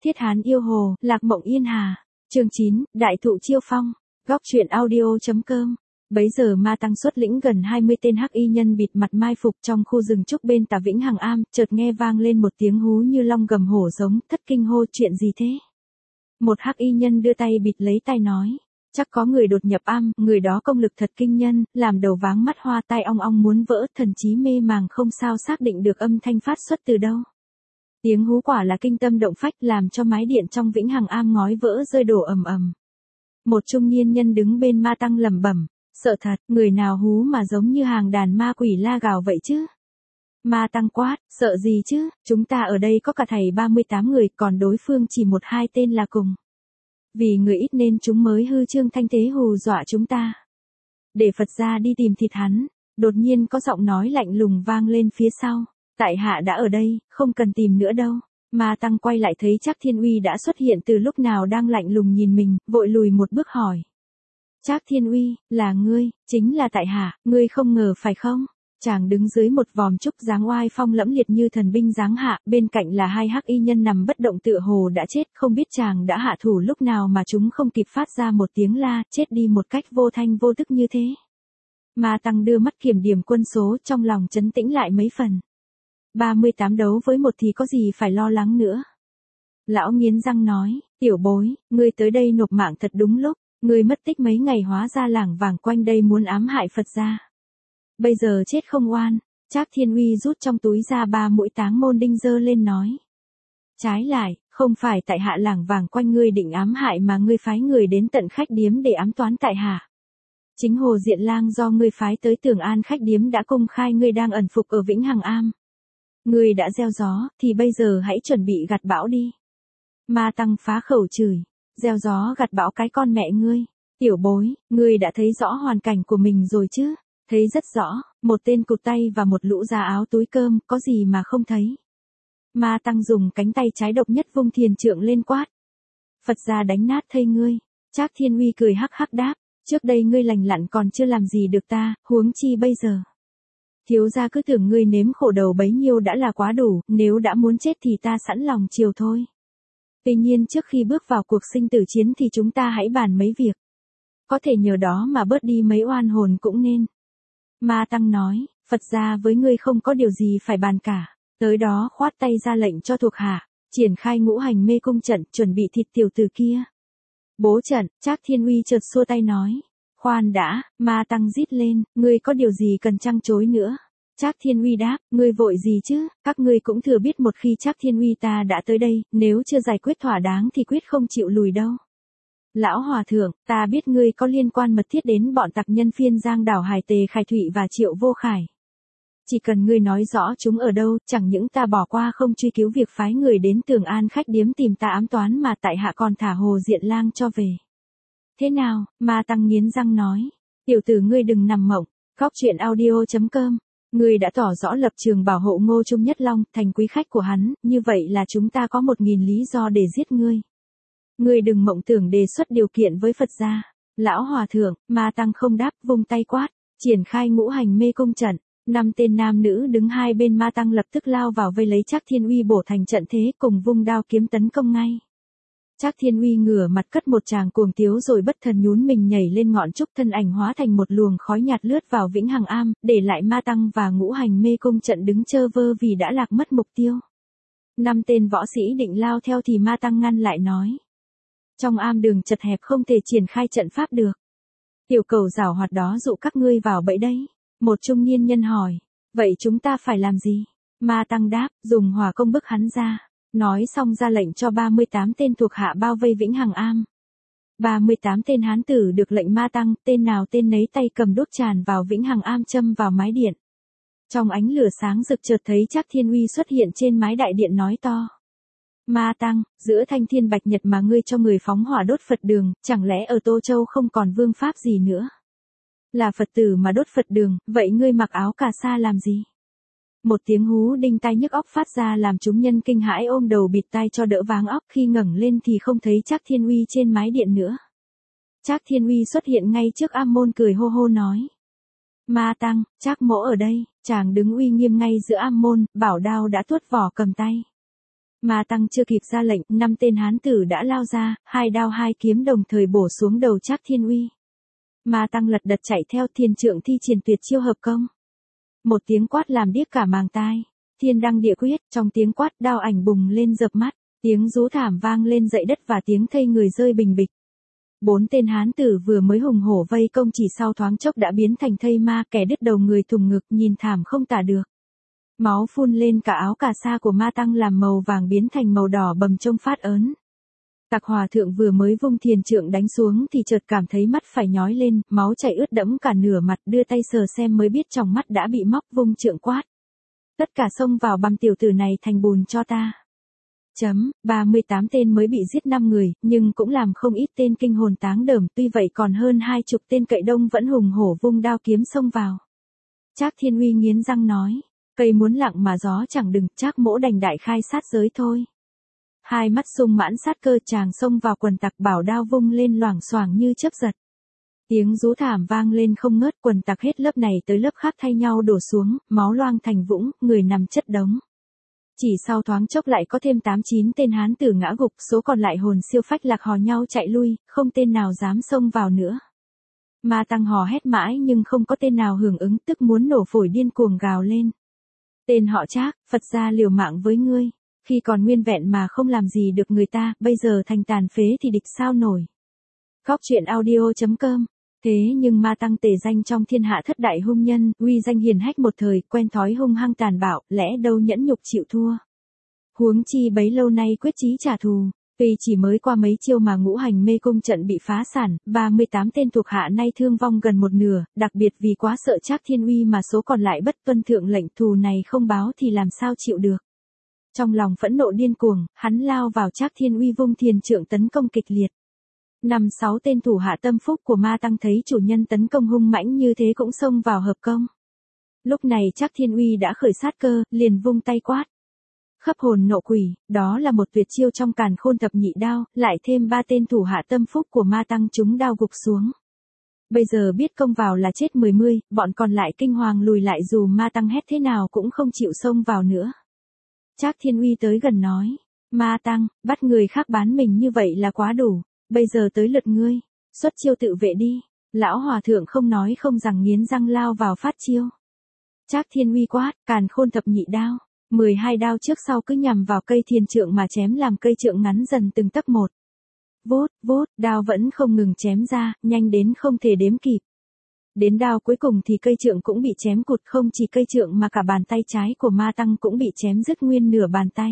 Thiết Hán yêu hồ, Lạc Mộng Yên Hà. Chương 9, Đại thụ chiêu phong. Góc truyện audio.com. Bấy giờ Ma Tăng xuất lĩnh gần 20 tên hắc y nhân bịt mặt mai phục trong khu rừng trúc bên tả Vĩnh Hằng Am, chợt nghe vang lên một tiếng hú như long gầm hổ giống, thất kinh hô chuyện gì thế? Một hắc y nhân đưa tay bịt lấy tai nói, chắc có người đột nhập am, người đó công lực thật kinh nhân, làm đầu váng mắt hoa tai ong ong muốn vỡ, thần trí mê màng không sao xác định được âm thanh phát xuất từ đâu. Tiếng hú quả là kinh tâm động phách làm cho mái điện trong Vĩnh Hằng Am ngói vỡ rơi đổ ầm ầm. Một trung niên nhân đứng bên Ma Tăng lẩm bẩm, sợ thật, người nào hú mà giống như hàng đàn ma quỷ la gào vậy chứ? Ma Tăng quát, sợ gì chứ, chúng ta ở đây có cả thầy 38 người, còn đối phương chỉ 1-2 tên là cùng. Vì người ít nên chúng mới hư trương thanh thế hù dọa chúng ta. Để Phật gia đi tìm thịt hắn. Đột nhiên có giọng nói lạnh lùng vang lên phía sau. Tại hạ đã ở đây, không cần tìm nữa đâu. Ma Tăng quay lại thấy Trác Thiên Uy đã xuất hiện từ lúc nào đang lạnh lùng nhìn mình, vội lùi một bước hỏi. Trác Thiên Uy, là ngươi, chính là tại hạ, ngươi không ngờ phải không? Chàng đứng dưới một vòm trúc dáng oai phong lẫm liệt như thần binh giáng hạ, bên cạnh là hai hắc y nhân nằm bất động tựa hồ đã chết, không biết chàng đã hạ thủ lúc nào mà chúng không kịp phát ra một tiếng la, chết đi một cách vô thanh vô tức như thế. Ma Tăng đưa mắt kiểm điểm quân số, trong lòng trấn tĩnh lại mấy phần. 38 đấu với một thì có gì phải lo lắng nữa. Lão nghiến răng nói, tiểu bối, ngươi tới đây nộp mạng thật đúng lúc, ngươi mất tích mấy ngày hóa ra lảng vảng quanh đây muốn ám hại Phật gia. Bây giờ chết không oan. Trác Thiên Uy rút trong túi ra 3 mũi táng môn đinh giơ lên nói. Trái lại, không phải tại hạ lảng vảng quanh ngươi định ám hại mà ngươi phái người đến tận khách điếm để ám toán tại hạ. Chính Hồ Diện Lang do ngươi phái tới Tường An khách điếm đã công khai ngươi đang ẩn phục ở Vĩnh Hằng Am. Ngươi đã gieo gió, thì bây giờ hãy chuẩn bị gặt bão đi. Ma Tăng phá khẩu chửi, gieo gió gặt bão cái con mẹ ngươi. Tiểu bối, ngươi đã thấy rõ hoàn cảnh của mình rồi chứ? Thấy rất rõ, một tên cụt tay và một lũ da áo túi cơm, có gì mà không thấy. Ma Tăng dùng cánh tay trái độc nhất vung thiền trượng lên quát. Phật gia đánh nát thây ngươi. Trác Thiên Uy cười hắc hắc đáp, trước đây ngươi lành lặn còn chưa làm gì được ta, huống chi bây giờ. Thiếu gia cứ tưởng ngươi nếm khổ đầu bấy nhiêu đã là quá đủ, nếu đã muốn chết thì ta sẵn lòng chiều thôi. Tuy nhiên trước khi bước vào cuộc sinh tử chiến thì chúng ta hãy bàn mấy việc. Có thể nhờ đó mà bớt đi mấy oan hồn cũng nên. Ma Tăng nói, Phật gia với ngươi không có điều gì phải bàn cả, tới đó khoát tay ra lệnh cho thuộc hạ, triển khai ngũ hành mê cung trận, chuẩn bị thịt tiểu tử kia. Bố trận. Trác Thiên Uy chợt xua tay nói, khoan đã. Ma Tăng rít lên, ngươi có điều gì cần trăng chối nữa? Trác Thiên Uy đáp, ngươi vội gì chứ, các ngươi cũng thừa biết một khi Trác Thiên Uy ta đã tới đây, nếu chưa giải quyết thỏa đáng thì quyết không chịu lùi đâu. Lão Hòa Thượng, ta biết ngươi có liên quan mật thiết đến bọn tặc nhân phiên Giang Đảo Hải Tề Khải Thụy và Triệu Vô Khải. Chỉ cần ngươi nói rõ chúng ở đâu, chẳng những ta bỏ qua không truy cứu việc phái người đến Tường An khách điếm tìm ta ám toán mà tại hạ còn thả Hồ Diện Lang cho về. Thế nào? Ma Tăng nghiến răng nói. Tiểu tử ngươi đừng nằm mộng. Góc truyện audio.com. Ngươi đã tỏ rõ lập trường bảo hộ Ngô Trung Nhất Long thành quý khách của hắn, như vậy là chúng ta có 1000 lý do để giết ngươi. Ngươi đừng mộng tưởng đề xuất điều kiện với Phật gia. Lão Hòa Thượng. Ma Tăng không đáp, vung tay quát, triển khai ngũ hành mê cung trận. 5 tên nam nữ đứng hai bên Ma Tăng lập tức lao vào vây lấy Trác Thiên Uy bổ thành trận thế, cùng vung đao kiếm tấn công ngay. Trác Thiên Uy ngửa mặt cất một tràng cuồng tiếu rồi bất thần nhún mình nhảy lên ngọn trúc, thân ảnh hóa thành một luồng khói nhạt lướt vào Vĩnh Hằng Am, để lại Ma Tăng và ngũ hành mê cung trận đứng chơ vơ vì đã lạc mất mục tiêu. 5 tên võ sĩ định lao theo thì Ma Tăng ngăn lại nói. Trong am đường chật hẹp không thể triển khai trận pháp được. Tiểu cầu giảo hoạt đó dụ các ngươi vào bẫy đấy. Một trung niên nhân hỏi, vậy chúng ta phải làm gì? Ma Tăng đáp, dùng hỏa công bức hắn ra. Nói xong ra lệnh cho 38 tên thuộc hạ bao vây Vĩnh Hằng Am. 38 tên hán tử được lệnh Ma Tăng, tên nào tên nấy tay cầm đuốc tràn vào Vĩnh Hằng Am châm vào mái điện. Trong ánh lửa sáng rực chợt thấy Trác Thiên Uy xuất hiện trên mái đại điện nói to. Ma Tăng, giữa thanh thiên bạch nhật mà ngươi cho người phóng hỏa đốt Phật đường, chẳng lẽ ở Tô Châu không còn vương pháp gì nữa? Là Phật tử mà đốt Phật đường, vậy ngươi mặc áo cà sa làm gì? Một tiếng hú đinh tai nhức óc phát ra làm chúng nhân kinh hãi ôm đầu bịt tai cho đỡ váng óc, khi ngẩng lên thì không thấy Trác Thiên Uy trên mái điện nữa. Trác Thiên Uy xuất hiện ngay trước am môn cười hô hô nói. Ma Tăng, Trác mỗ ở đây. Chàng đứng uy nghiêm ngay giữa am môn, bảo đao đã tuốt vỏ cầm tay. Ma Tăng chưa kịp ra lệnh, 5 tên hán tử đã lao ra, 2 đao 2 kiếm đồng thời bổ xuống đầu Trác Thiên Uy. Ma Tăng lật đật chạy theo, thiên trượng thi triển tuyệt chiêu hợp công. Một tiếng quát làm điếc cả màng tai. Thiên đăng địa quyết, trong tiếng quát đao ảnh bùng lên dập mắt, tiếng rú thảm vang lên dậy đất và tiếng thây người rơi bình bịch. 4 tên hán tử vừa mới hùng hổ vây công chỉ sau thoáng chốc đã biến thành thây ma, kẻ đứt đầu người thùng ngực, nhìn thảm không tả được. Máu phun lên cả áo cà sa của Ma Tăng làm màu vàng biến thành màu đỏ bầm trông phát ớn. Tặc Hòa Thượng vừa mới vung thiền trượng đánh xuống thì chợt cảm thấy mắt phải nhói lên, máu chảy ướt đẫm cả nửa mặt, đưa tay sờ xem mới biết tròng mắt đã bị móc, vung trượng quát. Tất cả xông vào băm tiểu tử này thành bùn cho ta. 38 tên mới bị giết 5 người, nhưng cũng làm không ít tên kinh hồn táng đờm, tuy vậy còn hơn 20 tên cậy đông vẫn hùng hổ vung đao kiếm xông vào. Trác Thiên Uy nghiến răng nói, cây muốn lặng mà gió chẳng đừng, Trác mỗ đành đại khai sát giới thôi. Hai mắt sung mãn sát cơ, chàng xông vào quần tặc, bảo đao vung lên loảng xoảng như chớp giật. Tiếng rú thảm vang lên không ngớt, quần tặc hết lớp này tới lớp khác thay nhau đổ xuống, máu loang thành vũng, người nằm chất đống. Chỉ sau thoáng chốc lại có thêm 8-9 tên hán tử ngã gục, số còn lại hồn siêu phách lạc hò nhau chạy lui, không tên nào dám xông vào nữa. Ma Tăng hò hét mãi nhưng không có tên nào hưởng ứng, tức muốn nổ phổi điên cuồng gào lên. Tên họ Trác, Phật gia liều mạng với ngươi, khi còn nguyên vẹn mà không làm gì được người ta, bây giờ thành tàn phế thì địch sao nổi. Góc truyện audio.com. Thế nhưng Ma Tăng tề danh trong thiên hạ thất đại hung nhân, uy danh hiển hách một thời, quen thói hung hăng tàn bạo, lẽ đâu nhẫn nhục chịu thua. Huống chi bấy lâu nay quyết chí trả thù, tuy chỉ mới qua mấy chiêu mà ngũ hành mê cung trận bị phá sản, 38 tên thuộc hạ nay thương vong gần một nửa, đặc biệt vì quá sợ Trác Thiên Uy mà số còn lại bất tuân thượng lệnh, thù này không báo thì làm sao chịu được. Trong lòng phẫn nộ điên cuồng, hắn lao vào Trác Thiên Uy vung thiền trượng tấn công kịch liệt. 5-6 tên thủ hạ tâm phúc của Ma Tăng thấy chủ nhân tấn công hung mãnh như thế cũng xông vào hợp công. Lúc này Trác Thiên Uy đã khởi sát cơ, liền vung tay quát. Khấp hồn nộ quỷ, đó là một tuyệt chiêu trong Càn Khôn thập nhị đao, lại thêm 3 tên thủ hạ tâm phúc của Ma Tăng trúng đao gục xuống. Bây giờ biết công vào là chết 10, bọn còn lại kinh hoàng lùi lại dù Ma Tăng hét thế nào cũng không chịu xông vào nữa. Trác Thiên Uy tới gần nói, Ma Tăng, bắt người khác bán mình như vậy là quá đủ, bây giờ tới lượt ngươi, xuất chiêu tự vệ đi. Lão Hòa Thượng không nói không rằng nghiến răng lao vào phát chiêu. Trác Thiên Uy quát, Càn Khôn thập nhị đao, 12 đao trước sau cứ nhằm vào cây thiền trượng mà chém làm cây trượng ngắn dần từng tấc một. Vốt, đao vẫn không ngừng chém ra, nhanh đến không thể đếm kịp. Đến đao cuối cùng thì cây trượng cũng bị chém cụt, không chỉ cây trượng mà cả bàn tay trái của Ma Tăng cũng bị chém đứt nguyên nửa bàn tay.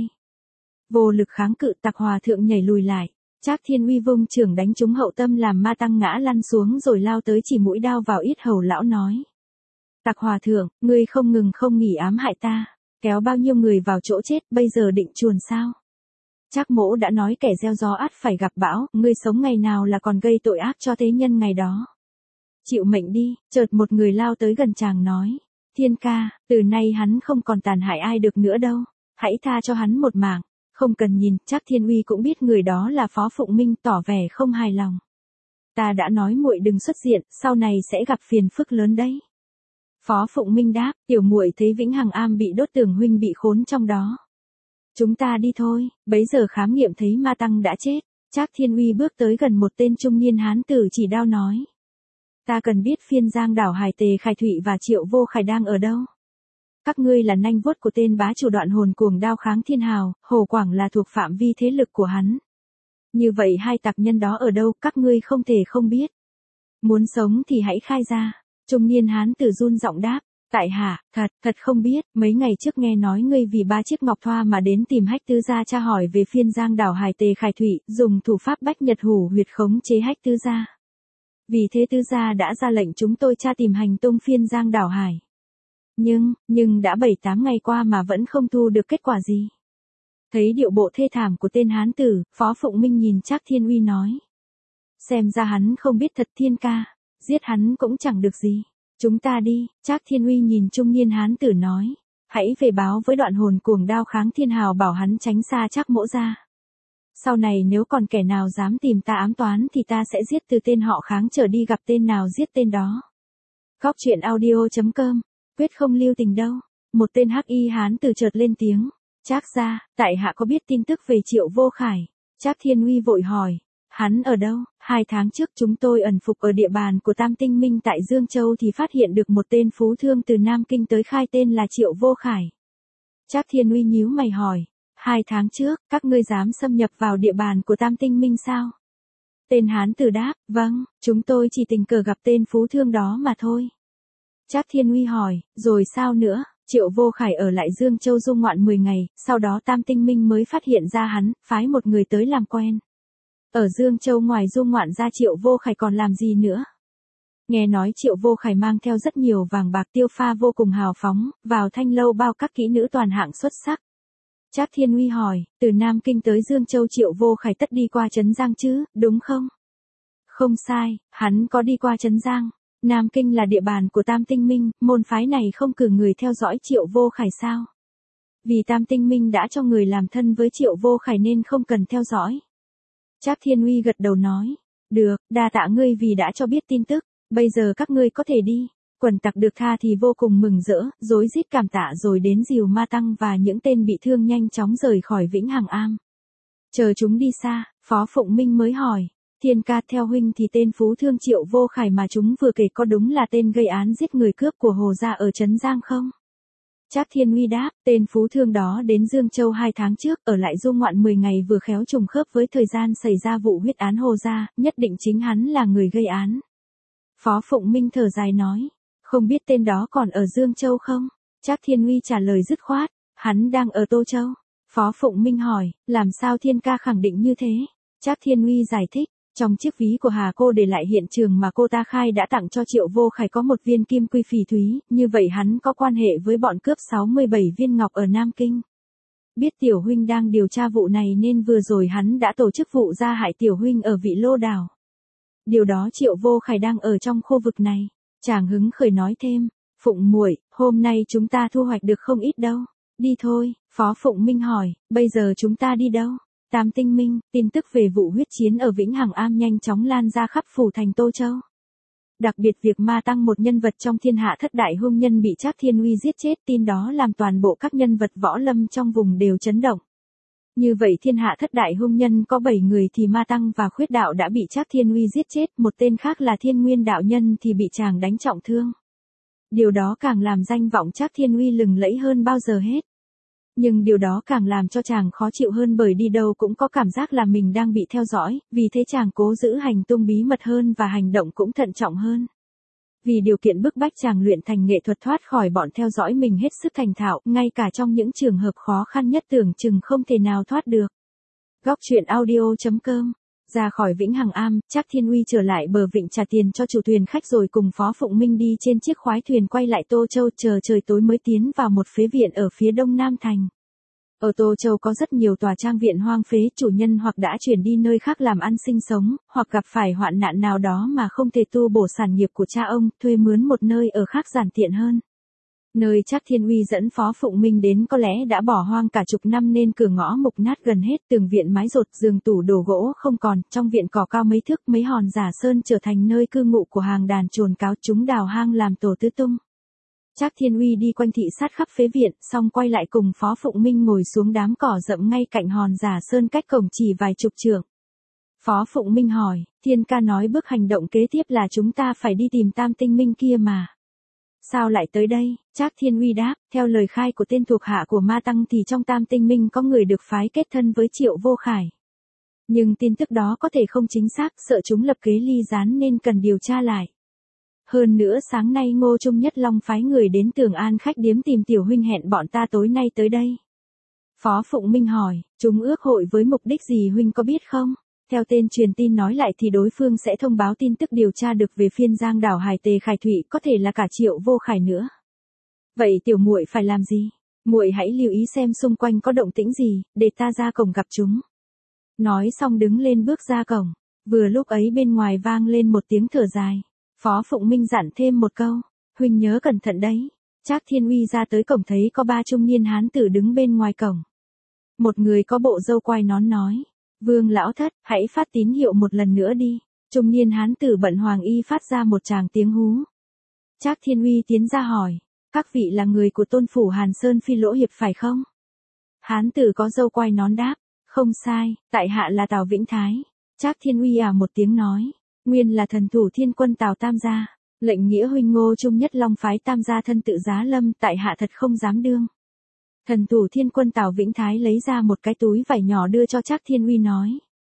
Vô lực kháng cự, Tặc Hòa Thượng nhảy lùi lại. Trác Thiên Uy vung chưởng đánh trúng hậu tâm làm Ma Tăng ngã lăn xuống rồi lao tới chỉ mũi đao vào yết hầu lão nói. Tặc Hòa Thượng, ngươi không ngừng không nghỉ ám hại ta, kéo bao nhiêu người vào chỗ chết, bây giờ định chuồn sao? Trác mỗ đã nói kẻ gieo gió ắt phải gặp bão, ngươi sống ngày nào là còn gây tội ác cho thế nhân ngày đó. Chịu mệnh đi, chợt một người lao tới gần chàng nói. Thiên ca, từ nay hắn không còn tàn hại ai được nữa đâu, hãy tha cho hắn một mạng. Không cần nhìn, Trác Thiên Uy cũng biết người đó là Phó Phụng Minh, tỏ vẻ không hài lòng. Ta đã nói muội đừng xuất diện, sau này sẽ gặp phiền phức lớn đấy. Phó Phụng Minh đáp, tiểu muội thấy Vĩnh Hằng Am bị đốt, Tưởng huynh bị khốn trong đó. Chúng ta đi thôi. Bấy giờ khám nghiệm thấy Ma Tăng đã chết. Trác Thiên Uy bước tới gần một tên trung niên hán tử chỉ đao nói. Ta cần biết Phiên Giang đảo Hải Tề Khải Thụy và Triệu Vô Khải đang ở đâu. Các ngươi là nanh vuốt của tên bá chủ Đoạn Hồn cuồng đao kháng thiên hào, Hồ Quảng là thuộc phạm vi thế lực của hắn. Như vậy hai tặc nhân đó ở đâu, các ngươi không thể không biết. Muốn sống thì hãy khai ra. Trung niên hán tử run giọng đáp, tại hạ, thật không biết, mấy ngày trước nghe nói ngươi vì 3 chiếc ngọc thoa mà đến tìm Hách Tứ gia tra hỏi về Phiên Giang đảo Hải Tề Khải Thụy, dùng thủ pháp Bách Nhật Hủ huyệt khống chế Hách Tứ gia. Vì thế Tứ gia đã ra lệnh chúng tôi tra tìm hành tung Phiên Giang đảo Hải. Nhưng đã 7-8 ngày qua mà vẫn không thu được kết quả gì. Thấy điệu bộ thê thảm của tên hán tử, Phó Phụng Minh nhìn Trác Thiên Uy nói. Xem ra hắn không biết thật thiên ca, giết hắn cũng chẳng được gì. Chúng ta đi, Trác Thiên Uy nhìn trung niên hán tử nói. Hãy về báo với Đoạn Hồn cuồng đao kháng thiên hào bảo hắn tránh xa Trác mỗ ra. Sau này nếu còn kẻ nào dám tìm ta ám toán thì ta sẽ giết từ tên họ kháng trở đi, gặp tên nào giết tên đó. Góc truyện audio.com. Quyết không lưu tình đâu. Một tên hắc y hán tử chợt lên tiếng. Trác gia, tại hạ có biết tin tức về Triệu Vô Khải. Trác Thiên Uy vội hỏi, hắn ở đâu? 2 tháng trước chúng tôi ẩn phục ở địa bàn của Tam Tinh Minh tại Dương Châu thì phát hiện được một tên phú thương từ Nam Kinh tới khai tên là Triệu Vô Khải. Trác Thiên Uy nhíu mày hỏi, 2 tháng trước, các ngươi dám xâm nhập vào địa bàn của Tam Tinh Minh sao? Tên hán tử đáp, vâng, chúng tôi chỉ tình cờ gặp tên phú thương đó mà thôi. Trác Thiên Uy hỏi, rồi sao nữa? Triệu Vô Khải ở lại Dương Châu du ngoạn 10 ngày, sau đó Tam Tinh Minh mới phát hiện ra hắn, phái một người tới làm quen. Ở Dương Châu ngoài du ngoạn ra Triệu Vô Khải còn làm gì nữa? Nghe nói Triệu Vô Khải mang theo rất nhiều vàng bạc tiêu pha vô cùng hào phóng, vào thanh lâu bao các kỹ nữ toàn hạng xuất sắc. Trác Thiên Uy hỏi, từ Nam Kinh tới Dương Châu Triệu Vô Khải tất đi qua Trấn Giang chứ, đúng không? Không sai, hắn có đi qua Trấn Giang. Nam Kinh là địa bàn của Tam Tinh Minh, môn phái này không cử người theo dõi Triệu Vô Khải sao? Vì Tam Tinh Minh đã cho người làm thân với Triệu Vô Khải nên không cần theo dõi. Trác Thiên Uy gật đầu nói, được, đa tạ ngươi vì đã cho biết tin tức, bây giờ các ngươi có thể đi. Quần tặc được tha thì vô cùng mừng rỡ, rối rít cảm tạ rồi đến dìu Ma Tăng và những tên bị thương nhanh chóng rời khỏi Vĩnh Hằng Am. Chờ chúng đi xa, Phó Phụng Minh mới hỏi, Thiên ca, theo huynh thì tên phú thương Triệu Vô Khải mà chúng vừa kể có đúng là tên gây án giết người cướp của Hồ gia ở Trấn Giang không? Trác Thiên Uy đáp, tên phú thương đó đến Dương Châu 2 tháng trước, ở lại du ngoạn 10 ngày vừa khéo trùng khớp với thời gian xảy ra vụ huyết án Hồ gia, nhất định chính hắn là người gây án. Phó Phụng Minh thở dài nói, không biết tên đó còn ở Dương Châu không? Trác Thiên Uy trả lời dứt khoát, hắn đang ở Tô Châu. Phó Phụng Minh hỏi, làm sao Thiên ca khẳng định như thế? Trác Thiên Uy giải thích, trong chiếc ví của Hà cô để lại hiện trường mà cô ta khai đã tặng cho Triệu Vô Khải có một viên kim quy phỉ thúy, như vậy hắn có quan hệ với bọn cướp 67 viên ngọc ở Nam Kinh. Biết tiểu huynh đang điều tra vụ này nên vừa rồi hắn đã tổ chức vụ gia hại tiểu huynh ở Vị Lô Đảo. Điều đó Triệu Vô Khải đang ở trong khu vực này. Chàng hứng khởi nói thêm, Phụng muội, hôm nay chúng ta thu hoạch được không ít đâu. Đi thôi, Phó Phụng Minh hỏi, bây giờ chúng ta đi đâu? Tam Tinh Minh, tin tức về vụ huyết chiến ở Vĩnh Hằng Am nhanh chóng lan ra khắp phủ thành Tô Châu. Đặc biệt việc Ma Tăng, một nhân vật trong thiên hạ thất đại hung nhân, bị Trác Thiên Uy giết chết, tin đó làm toàn bộ các nhân vật võ lâm trong vùng đều chấn động. Như vậy thiên hạ thất đại hung nhân có 7 người thì Ma Tăng và Khuyết Đạo đã bị Trác Thiên Uy giết chết, một tên khác là Thiên Nguyên đạo nhân thì bị chàng đánh trọng thương. Điều đó càng làm danh vọng Trác Thiên Uy lừng lẫy hơn bao giờ hết. Nhưng điều đó càng làm cho chàng khó chịu hơn, bởi đi đâu cũng có cảm giác là mình đang bị theo dõi, vì thế chàng cố giữ hành tung bí mật hơn và hành động cũng thận trọng hơn. Vì điều kiện bức bách, chàng luyện thành nghệ thuật thoát khỏi bọn theo dõi mình hết sức thành thạo, ngay cả trong những trường hợp khó khăn nhất tưởng chừng không thể nào thoát được. Góc truyện audio.com. Ra khỏi Vĩnh Hằng Am, Trác Thiên Uy trở lại bờ vịnh trả tiền cho chủ thuyền khách rồi cùng Phó Phụng Minh đi trên chiếc khoái thuyền quay lại Tô Châu, chờ trời tối mới tiến vào một phế viện ở phía đông nam thành. Ở Tô Châu có rất nhiều tòa trang viện hoang phế, chủ nhân hoặc đã chuyển đi nơi khác làm ăn sinh sống, hoặc gặp phải hoạn nạn nào đó mà không thể tu bổ sản nghiệp của cha ông, thuê mướn một nơi ở khác giản tiện hơn. Nơi Trác Thiên Uy dẫn Phó Phụng Minh đến có lẽ đã bỏ hoang cả chục năm nên cửa ngõ mục nát gần hết, tường viện mái dột, giường tủ đồ gỗ không còn, trong viện cỏ cao mấy thước, mấy hòn giả sơn trở thành nơi cư ngụ của hàng đàn chồn cáo, chúng đào hang làm tổ tứ tung. Trác Thiên Uy đi quanh thị sát khắp phế viện, xong quay lại cùng Phó Phụng Minh ngồi xuống đám cỏ rậm ngay cạnh hòn giả sơn cách cổng chỉ vài chục trượng. Phó Phụng Minh hỏi, Thiên ca nói bước hành động kế tiếp là chúng ta phải đi tìm Tam Tinh Minh kia mà. Sao lại tới đây? Trác Thiên Uy đáp, theo lời khai của tên thuộc hạ của Ma Tăng thì trong Tam Tinh Minh có người được phái kết thân với Triệu Vô Khải. Nhưng tin tức đó có thể không chính xác, sợ chúng lập kế ly gián nên cần điều tra lại. Hơn nữa sáng nay Ngô Trung Nhất Long phái người đến Tường An khách điếm tìm tiểu huynh, hẹn bọn ta tối nay tới đây. Phó Phụng Minh hỏi, chúng ước hội với mục đích gì huynh có biết không? Theo tên truyền tin nói lại thì đối phương sẽ thông báo tin tức điều tra được về phiên giang đảo Hải Tề Khải Thụy, có thể là cả Triệu Vô Khải nữa. Vậy tiểu muội phải làm gì? Muội hãy lưu ý xem xung quanh có động tĩnh gì, để ta ra cổng gặp chúng. Nói xong đứng lên bước ra cổng. Vừa lúc ấy bên ngoài vang lên một tiếng thở dài. Phó Phụng Minh dặn thêm một câu, huynh nhớ cẩn thận đấy. Trác Thiên Uy ra tới cổng thấy có 3 trung niên hán tử đứng bên ngoài cổng. Một người có bộ râu quai nón nói, Vương lão thất, hãy phát tín hiệu một lần nữa đi. Trung niên hán tử bận hoàng y phát ra một tràng tiếng hú. Trác Thiên Uy tiến ra hỏi, các vị là người của Tôn phủ Hàn Sơn Phi Lỗ Hiệp phải không? Hán tử có râu quai nón đáp, không sai, tại hạ là Tào Vĩnh Thái. Trác Thiên Uy một tiếng nói, nguyên là thần thủ thiên quân Tào Tam gia, lệnh nghĩa huynh Ngô Trung nhất long phái Tam gia thân tự giá lâm, tại hạ thật không dám đương. Thần thủ thiên quân Tào Vĩnh Thái lấy ra một cái túi vải nhỏ đưa cho Trác Thiên Uy nói.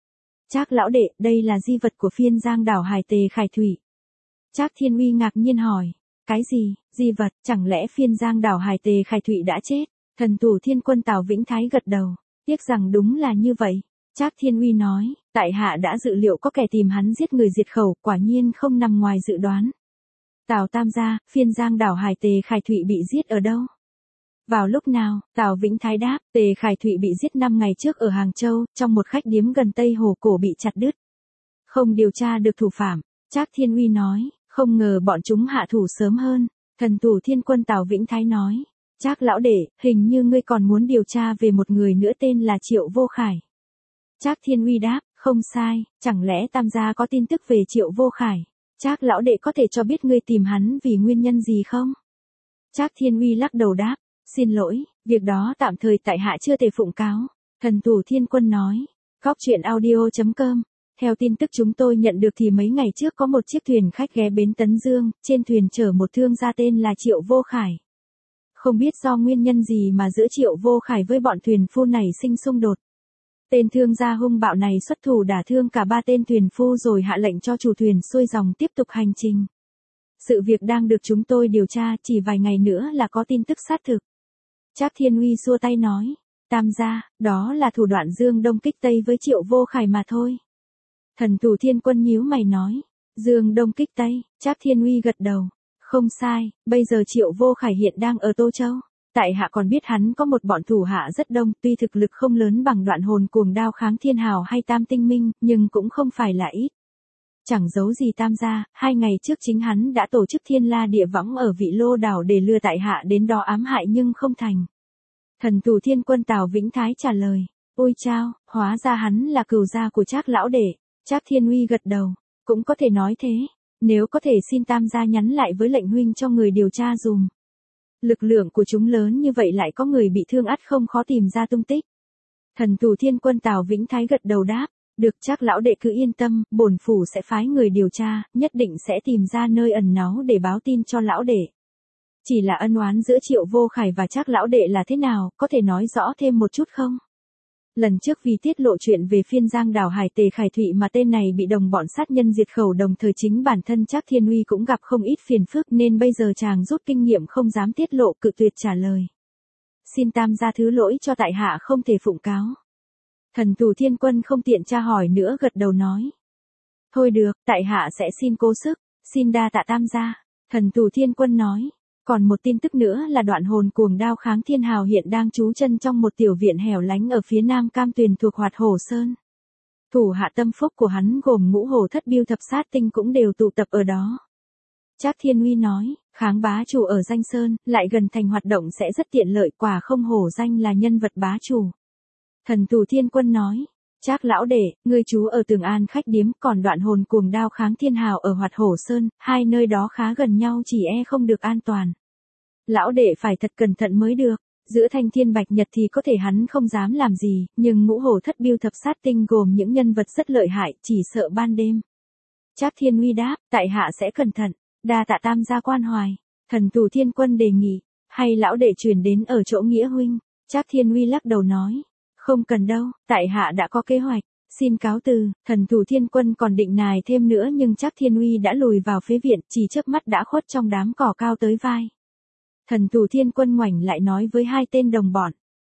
Trác lão đệ, đây là di vật của phiên giang đảo Hải Tề Khải Thủy. Trác Thiên Uy ngạc nhiên hỏi, cái gì, di vật, chẳng lẽ phiên giang đảo Hải Tề Khải Thủy đã chết? Thần thủ thiên quân Tào Vĩnh Thái gật đầu, tiếc rằng đúng là như vậy. Trác Thiên Uy nói, tại hạ đã dự liệu có kẻ tìm hắn giết người diệt khẩu, quả nhiên không nằm ngoài dự đoán. Tào Tam gia, phiên giang đảo Hải Tề Khải Thụy bị giết ở đâu? Vào lúc nào? Tào Vĩnh Thái đáp, Tề Khải Thụy bị giết 5 ngày trước ở Hàng Châu, trong một khách điếm gần Tây Hồ, cổ bị chặt đứt. Không điều tra được thủ phạm. Trác Thiên Uy nói, không ngờ bọn chúng hạ thủ sớm hơn. Thần thủ thiên quân Tào Vĩnh Thái nói, Trác lão đệ, hình như ngươi còn muốn điều tra về một người nữa tên là Triệu Vô Khải. Trác Thiên Uy đáp, không sai, chẳng lẽ Tam gia có tin tức về Triệu Vô Khải? Trác lão đệ có thể cho biết ngươi tìm hắn vì nguyên nhân gì không? Trác Thiên Uy lắc đầu đáp, xin lỗi, việc đó tạm thời tại hạ chưa thể phụng cáo. Thần thủ thiên quân nói, góc truyện audio.com. Theo tin tức chúng tôi nhận được thì mấy ngày trước có một chiếc thuyền khách ghé bến Tấn Dương, trên thuyền chở một thương gia tên là Triệu Vô Khải. Không biết do nguyên nhân gì mà giữa Triệu Vô Khải với bọn thuyền phu này sinh xung đột. Tên thương gia hung bạo này xuất thủ đả thương cả 3 tên thuyền phu rồi hạ lệnh cho chủ thuyền xuôi dòng tiếp tục hành trình. Sự việc đang được chúng tôi điều tra, chỉ vài ngày nữa là có tin tức xác thực. Trác Thiên Uy xua tay nói, Tam gia, đó là thủ đoạn Dương Đông kích Tây với Triệu Vô Khải mà thôi. Thần thủ thiên quân nhíu mày nói, Dương Đông kích Tây. Trác Thiên Uy gật đầu, không sai, bây giờ Triệu Vô Khải hiện đang ở Tô Châu. Tại hạ còn biết hắn có một bọn thủ hạ rất đông, tuy thực lực không lớn bằng Đoạn Hồn Cuồng Đao Kháng Thiên Hào hay Tam Tinh Minh, nhưng cũng không phải là ít. Chẳng giấu gì Tam gia, 2 ngày trước chính hắn đã tổ chức Thiên La Địa Võng ở Vị Lô đảo để lừa tại hạ đến đó ám hại nhưng không thành. Thần thủ thiên quân Tào Vĩnh Thái trả lời, ôi chao, hóa ra hắn là cừu gia của Trác lão đệ. Trác Thiên Uy gật đầu, cũng có thể nói thế, nếu có thể xin Tam gia nhắn lại với lệnh huynh cho người điều tra dùm. Lực lượng của chúng lớn như vậy lại có người bị thương ắt không khó tìm ra tung tích. Thần thủ thiên quân Tào Vĩnh Thái gật đầu đáp, được Trác lão đệ cứ yên tâm, bổn phủ sẽ phái người điều tra, nhất định sẽ tìm ra nơi ẩn náu để báo tin cho lão đệ. Chỉ là ân oán giữa Triệu Vô Khải và Trác lão đệ là thế nào, có thể nói rõ thêm một chút không? Lần trước vì tiết lộ chuyện về phiên giang đảo Hải Tề Khải Thụy mà tên này bị đồng bọn sát nhân diệt khẩu, đồng thời chính bản thân Trác Thiên Uy cũng gặp không ít phiền phức nên bây giờ chàng rút kinh nghiệm không dám tiết lộ, cự tuyệt trả lời. Xin Tam gia thứ lỗi cho tại hạ không thể phụng cáo. Thần thủ thiên quân không tiện tra hỏi nữa gật đầu nói. Thôi được, tại hạ sẽ xin cố sức, xin đa tạ Tam gia. Thần thủ thiên quân nói. Còn một tin tức nữa là Đoạn Hồn Cuồng Đao Kháng Thiên Hào hiện đang trú chân trong một tiểu viện hẻo lánh ở phía nam Cam Tuyền thuộc Hoạt Hổ Sơn. Thủ hạ tâm phúc của hắn gồm Ngũ Hổ Thất Biêu Thập Sát Tinh cũng đều tụ tập ở đó. Trác Thiên Uy nói, Kháng bá chủ ở Danh Sơn, lại gần thành hoạt động sẽ rất tiện lợi, quả không hổ danh là nhân vật bá chủ. Thần thủ thiên quân nói, Trác lão đệ, ngươi trú ở Tường An khách điếm, còn Đoạn Hồn Cuồng Đao Kháng Thiên Hào ở Hoạt Hổ Sơn, hai nơi đó khá gần nhau, chỉ không được an toàn. Lão đệ phải thật cẩn thận mới được, giữa Thanh Thiên Bạch Nhật thì có thể hắn không dám làm gì, nhưng Ngũ Hổ Thất Biêu Thập Sát Tinh gồm những nhân vật rất lợi hại, chỉ sợ ban đêm. Trác Thiên Uy đáp, tại hạ sẽ cẩn thận, đa tạ Tam gia quan hoài. Thần thủ thiên quân đề nghị, hay lão đệ chuyển đến ở chỗ Nghĩa huynh. Trác Thiên Uy lắc đầu nói, không cần đâu, tại hạ đã có kế hoạch, xin cáo từ. Thần thủ thiên quân còn định nài thêm nữa nhưng Trác Thiên Uy đã lùi vào phế viện, chỉ chớp mắt đã khuất trong đám cỏ cao tới vai. Thần thủ thiên quân ngoảnh lại nói với 2 tên đồng bọn.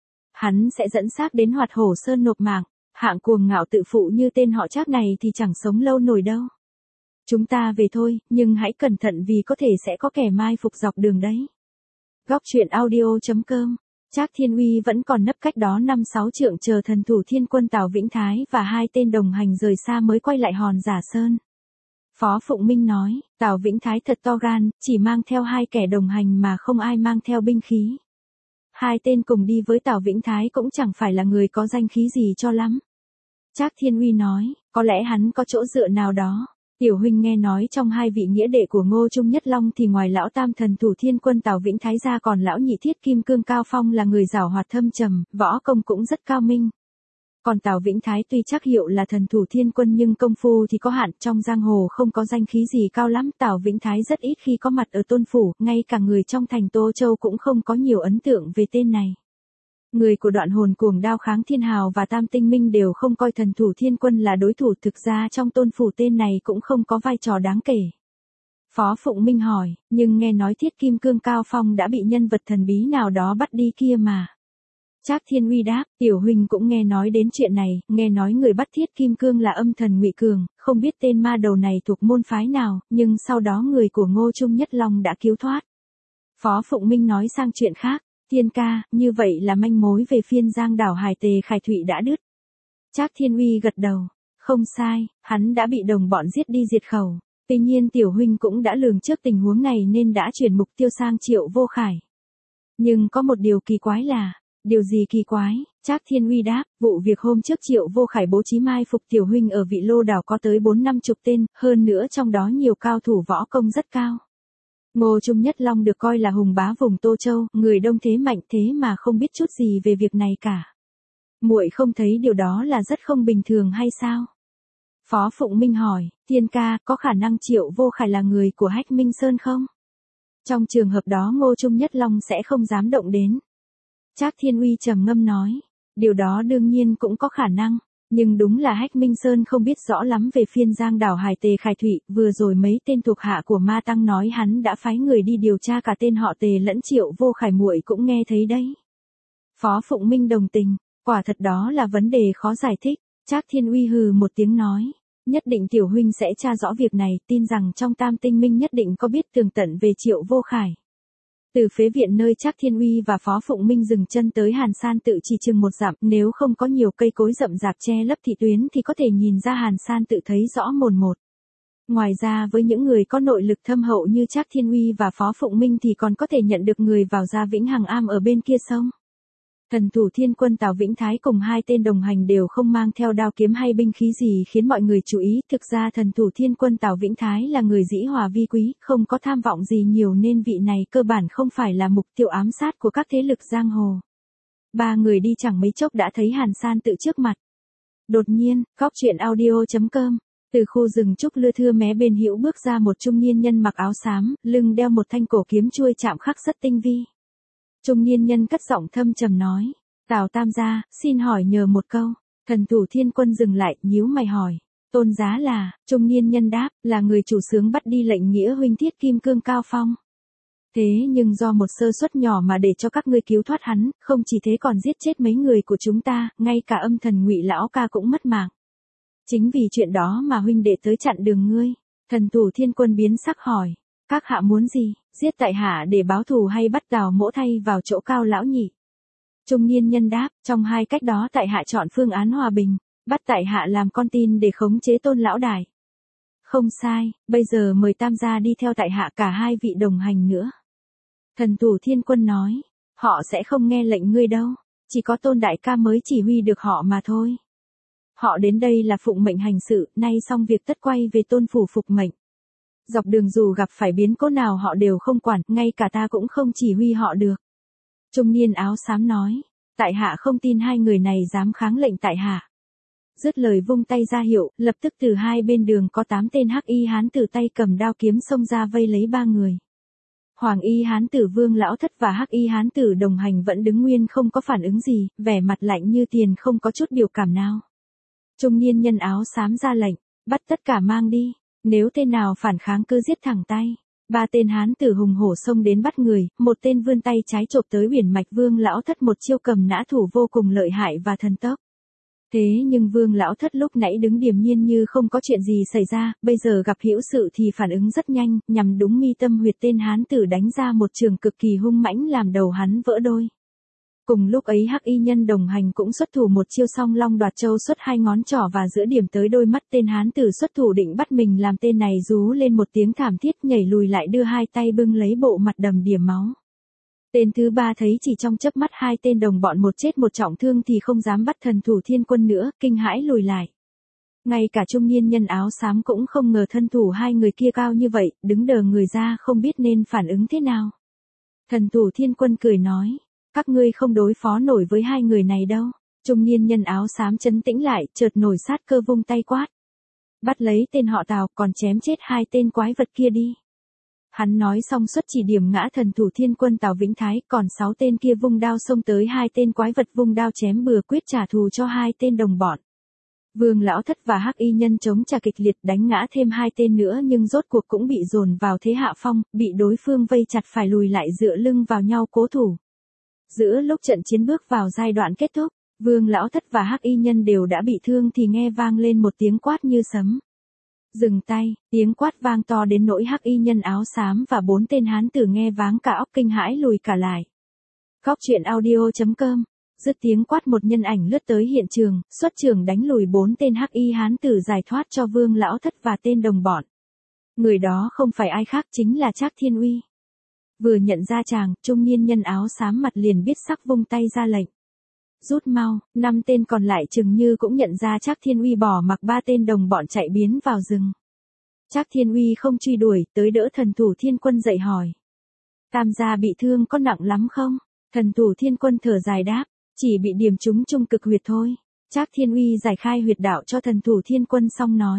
Hắn sẽ dẫn xác đến Hoạt Hổ Sơn nộp mạng, hạng cuồng ngạo tự phụ như tên họ Trác này thì chẳng sống lâu nổi đâu. Chúng ta về thôi, nhưng hãy cẩn thận vì có thể sẽ có kẻ mai phục dọc đường đấy. Góc truyện audio.com. Trác Thiên Uy vẫn còn nấp cách đó 5-6 trượng chờ thần thủ thiên quân Tào Vĩnh Thái và 2 tên đồng hành rời xa mới quay lại Hòn Giả Sơn. Phó Phụng Minh nói, Tào Vĩnh Thái thật to gan, chỉ mang theo 2 kẻ đồng hành mà không ai mang theo binh khí. 2 tên cùng đi với Tào Vĩnh Thái cũng chẳng phải là người có danh khí gì cho lắm. Trác Thiên Uy nói, có lẽ hắn có chỗ dựa nào đó. Tiểu huynh nghe nói trong hai vị nghĩa đệ của Ngô Trung Nhất Long thì ngoài lão tam thần thủ thiên quân Tào Vĩnh Thái ra còn lão nhị thiết kim cương Cao Phong là người giảo hoạt thâm trầm, võ công cũng rất cao minh. Còn Tào Vĩnh Thái tuy chắc hiệu là thần thủ thiên quân nhưng công phu thì có hạn, trong giang hồ không có danh khí gì cao lắm. Tào Vĩnh Thái rất ít khi có mặt ở Tôn Phủ, ngay cả người trong thành Tô Châu cũng không có nhiều ấn tượng về tên này. Người của Đoạn Hồn Cuồng Đao Kháng Thiên Hào và Tam Tinh Minh đều không coi thần thủ thiên quân là đối thủ, thực ra trong Tôn Phủ tên này cũng không có vai trò đáng kể. Phó Phụng Minh hỏi, nhưng nghe nói Thiết Kim Cương Cao Phong đã bị nhân vật thần bí nào đó bắt đi kia mà. Trác Thiên Uy đáp, tiểu huynh cũng nghe nói đến chuyện này, nghe nói người bắt Thiết Kim Cương là âm thần Ngụy Cường, không biết tên ma đầu này thuộc môn phái nào, nhưng sau đó người của Ngô Trung Nhất Long đã cứu thoát. Phó Phụng Minh nói sang chuyện khác, Thiên ca, như vậy là manh mối về phiên giang đảo Hải Tề Khải Thụy đã đứt. Trác Thiên Uy gật đầu, không sai, hắn đã bị đồng bọn giết đi diệt khẩu. Tuy nhiên tiểu huynh cũng đã lường trước tình huống này nên đã chuyển mục tiêu sang Triệu Vô Khải. Nhưng có một điều kỳ quái là, điều gì kỳ quái? Trác Thiên Uy đáp, vụ việc hôm trước Triệu Vô Khải bố trí mai phục tiểu huynh ở Vị Lô đảo có tới 4-50 tên, hơn nữa trong đó nhiều cao thủ võ công rất cao. Ngô Trung Nhất Long được coi là hùng bá vùng Tô Châu, người đông thế mạnh thế mà không biết chút gì về việc này cả. Muội không thấy điều đó là rất không bình thường hay sao? Phó Phụng Minh hỏi, Thiên ca, có khả năng Triệu Vô Khải là người của Hách Minh Sơn không? Trong trường hợp đó Ngô Trung Nhất Long sẽ không dám động đến. Trác Thiên Uy trầm ngâm nói, điều đó đương nhiên cũng có khả năng, nhưng đúng là Hách Minh Sơn không biết rõ lắm về phiên giang đảo Hải Tề Khải Thụy, vừa rồi mấy tên thuộc hạ của Ma Tăng nói hắn đã phái người đi điều tra cả tên họ Tề lẫn Triệu Vô Khải, muội cũng nghe thấy đấy. Phó Phụng Minh đồng tình, quả thật đó là vấn đề khó giải thích. Trác Thiên Uy hừ một tiếng nói, nhất định tiểu huynh sẽ tra rõ việc này, tin rằng trong Tam Tinh Minh nhất định có biết tường tận về Triệu Vô Khải. Từ phế viện nơi Trác Thiên Uy và Phó Phụng Minh dừng chân tới Hàn San Tự chỉ chừng 1 dặm, nếu không có nhiều cây cối rậm rạp che lấp thị tuyến thì có thể nhìn ra Hàn San Tự thấy rõ mồn một. Ngoài ra với những người có nội lực thâm hậu như Trác Thiên Uy và Phó Phụng Minh thì còn có thể nhận được người vào ra Vĩnh Hằng Am ở bên kia sông. Thần thủ thiên quân Tào Vĩnh Thái cùng 2 tên đồng hành đều không mang theo đao kiếm hay binh khí gì khiến mọi người chú ý. Thực ra thần thủ thiên quân Tào Vĩnh Thái là người dĩ hòa vi quý, không có tham vọng gì nhiều nên vị này cơ bản không phải là mục tiêu ám sát của các thế lực giang hồ. 3 người đi chẳng mấy chốc đã thấy Hàn San Tự trước mặt. Đột nhiên, góc truyện audio.com, từ khu rừng trúc lưa thưa mé bên hữu bước ra một trung niên nhân mặc áo xám, lưng đeo một thanh cổ kiếm chuôi chạm khắc rất tinh vi. Trung niên nhân cất giọng thâm trầm nói, Tào Tam gia, xin hỏi nhờ một câu. Thần thủ thiên quân dừng lại, nhíu mày hỏi, tôn giá là? Trung niên nhân đáp, là người chủ xướng bắt đi lệnh nghĩa huynh Thiết Kim Cương Cao Phong. Thế nhưng do một sơ suất nhỏ mà để cho các ngươi cứu thoát hắn, không chỉ thế còn giết chết mấy người của chúng ta, ngay cả âm thần Ngụy lão ca cũng mất mạng. Chính vì chuyện đó mà huynh đệ tới chặn đường ngươi. Thần thủ thiên quân biến sắc hỏi, các hạ muốn gì, giết tại hạ để báo thù hay bắt Tào mỗ thay vào chỗ Cao lão nhị? Trung niên nhân đáp, trong hai cách đó tại hạ chọn phương án hòa bình, bắt tại hạ làm con tin để khống chế Tôn lão đài. Không sai, bây giờ mời Tam gia đi theo tại hạ, cả 2 vị đồng hành nữa. Thần thủ thiên quân nói, họ sẽ không nghe lệnh ngươi đâu, chỉ có Tôn đại ca mới chỉ huy được họ mà thôi. Họ đến đây là phụng mệnh hành sự, nay xong việc tất quay về Tôn phủ phục mệnh. Dọc đường dù gặp phải biến cố nào họ đều không quản, ngay cả ta cũng không chỉ huy họ được. Trung niên áo xám nói, tại hạ không tin 2 người này dám kháng lệnh tại hạ. Dứt lời vung tay ra hiệu, lập tức từ 2 bên đường có 8 tên hắc y hán tử tay cầm đao kiếm xông ra vây lấy 3 người. Hoàng y hán tử Vương lão thất và hắc y hán tử đồng hành vẫn đứng nguyên không có phản ứng gì, vẻ mặt lạnh như tiền, không có chút biểu cảm nào. Trung niên nhân áo xám ra lệnh, bắt tất cả mang đi, nếu tên nào phản kháng cứ giết thẳng tay. 3 tên hán tử hùng hổ xông đến bắt người, một tên vươn tay trái chộp tới uyển mạch Vương lão thất, một chiêu cầm nã thủ vô cùng lợi hại và thần tốc. Thế nhưng Vương lão thất lúc nãy đứng điềm nhiên như không có chuyện gì xảy ra, bây giờ gặp hữu sự thì phản ứng rất nhanh, nhằm đúng mi tâm huyệt tên hán tử đánh ra một trường cực kỳ hung mãnh làm đầu hắn vỡ đôi. Cùng lúc ấy hắc y nhân đồng hành cũng xuất thủ một chiêu song long đoạt châu, xuất 2 ngón trỏ và giữa điểm tới đôi mắt tên hán tử xuất thủ định bắt mình, làm tên này rú lên một tiếng thảm thiết, nhảy lùi lại đưa 2 tay bưng lấy bộ mặt đầm đìa máu. Tên thứ 3 thấy chỉ trong chớp mắt 2 tên đồng bọn một chết một trọng thương thì không dám bắt thần thủ thiên quân nữa, kinh hãi lùi lại. Ngay cả trung niên nhân áo xám cũng không ngờ thân thủ hai người kia cao như vậy, đứng đờ người ra không biết nên phản ứng thế nào. Thần thủ Thiên Quân cười nói, các ngươi không đối phó nổi với hai người này đâu. Trung niên nhân áo xám trấn tĩnh lại, chợt nổi sát cơ vung tay quát. Bắt lấy tên họ Tào, còn chém chết hai tên quái vật kia đi. Hắn nói xong xuất chỉ điểm ngã thần thủ Thiên Quân Tào Vĩnh Thái, còn 6 tên kia vung đao xông tới hai tên quái vật vung đao chém bừa quyết trả thù cho hai tên đồng bọn. Vương Lão Thất và Hắc Y Nhân chống trả kịch liệt đánh ngã thêm hai tên nữa nhưng rốt cuộc cũng bị dồn vào thế hạ phong, bị đối phương vây chặt phải lùi lại dựa lưng vào nhau cố thủ. Giữa lúc trận chiến bước vào giai đoạn kết thúc, Vương Lão Thất và Hắc Y Nhân đều đã bị thương thì nghe vang lên một tiếng quát như sấm. Dừng tay, tiếng quát vang to đến nỗi Hắc Y Nhân áo xám và 4 tên hán tử nghe váng cả óc kinh hãi lùi cả lại. Góc truyện audio.com. Dứt tiếng quát một nhân ảnh lướt tới hiện trường, xuất trường đánh lùi 4 tên Hắc Y hán tử giải thoát cho Vương Lão Thất và tên đồng bọn. Người đó không phải ai khác chính là Trác Thiên Uy. Vừa nhận ra chàng, trung niên nhân áo xám mặt liền biết sắc vung tay ra lệnh. Rút mau, 5 tên còn lại chừng như cũng nhận ra Trác Thiên Uy bỏ mặc 3 tên đồng bọn chạy biến vào rừng. Trác Thiên Uy không truy đuổi, tới đỡ thần thủ Thiên Quân dậy hỏi. Tam gia bị thương có nặng lắm không? Thần thủ Thiên Quân thở dài đáp, chỉ bị điểm trúng trung cực huyệt thôi. Trác Thiên Uy giải khai huyệt đạo cho thần thủ Thiên Quân xong nói.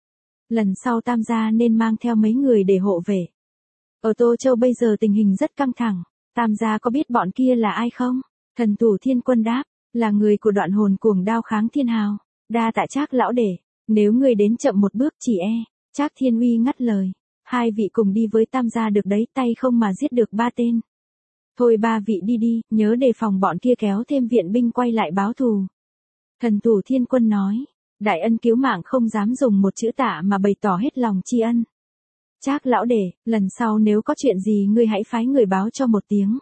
Lần sau tam gia nên mang theo mấy người để hộ vệ. Ở Tô Châu bây giờ tình hình rất căng thẳng, tam gia có biết bọn kia là ai không? Thần thủ Thiên Quân đáp, là người của Đoạn Hồn Cuồng Đao Kháng Thiên Hào, đa tạ Trác lão đệ, nếu người đến chậm một bước chỉ e. Trác Thiên Uy ngắt lời, hai vị cùng đi với tam gia được đấy, tay không mà giết được 3 tên. Thôi 3 vị đi đi, nhớ đề phòng bọn kia kéo thêm viện binh quay lại báo thù. Thần thủ Thiên Quân nói, đại ân cứu mạng không dám dùng một chữ tạ mà bày tỏ hết lòng tri ân. Trác lão đệ, lần sau nếu có chuyện gì ngươi hãy phái người báo cho một tiếng.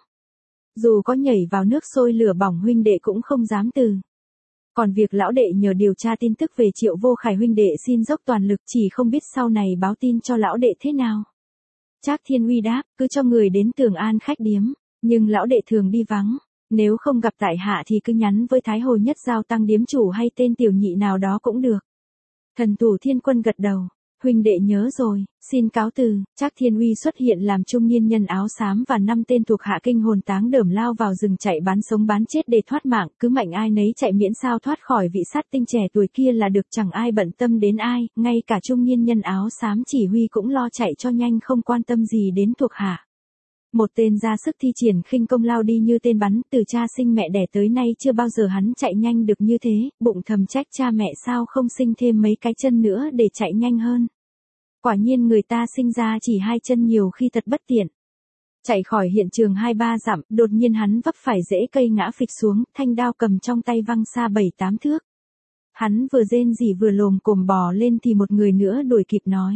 Dù có nhảy vào nước sôi lửa bỏng huynh đệ cũng không dám từ. Còn việc lão đệ nhờ điều tra tin tức về Triệu Vô Khải huynh đệ xin dốc toàn lực, chỉ không biết sau này báo tin cho lão đệ thế nào. Trác Thiên Uy đáp, cứ cho người đến Tường An khách điếm, nhưng lão đệ thường đi vắng, nếu không gặp tại hạ thì cứ nhắn với Thái Hồ Nhất Giao Tăng điếm chủ hay tên tiểu nhị nào đó cũng được. Thần thủ Thiên Quân gật đầu, huynh đệ nhớ rồi, xin cáo từ. Trác Thiên Uy xuất hiện làm trung niên nhân áo xám và 5 tên thuộc hạ kinh hồn táng đởm lao vào rừng chạy bán sống bán chết để thoát mạng, cứ mạnh ai nấy chạy miễn sao thoát khỏi vị sát tinh trẻ tuổi kia là được, chẳng ai bận tâm đến ai, ngay cả trung niên nhân áo xám chỉ huy cũng lo chạy cho nhanh không quan tâm gì đến thuộc hạ. Một tên ra sức thi triển khinh công lao đi như tên bắn, từ cha sinh mẹ đẻ tới nay chưa bao giờ hắn chạy nhanh được như thế, bụng thầm trách cha mẹ sao không sinh thêm mấy cái chân nữa để chạy nhanh hơn. Quả nhiên người ta sinh ra chỉ 2 chân nhiều khi thật bất tiện. Chạy khỏi hiện trường 2-3 dặm, đột nhiên hắn vấp phải rễ cây ngã phịch xuống, thanh đao cầm trong tay văng xa 7-8 thước. Hắn vừa rên rỉ vừa lồm cồm bò lên thì một người nữa đuổi kịp nói.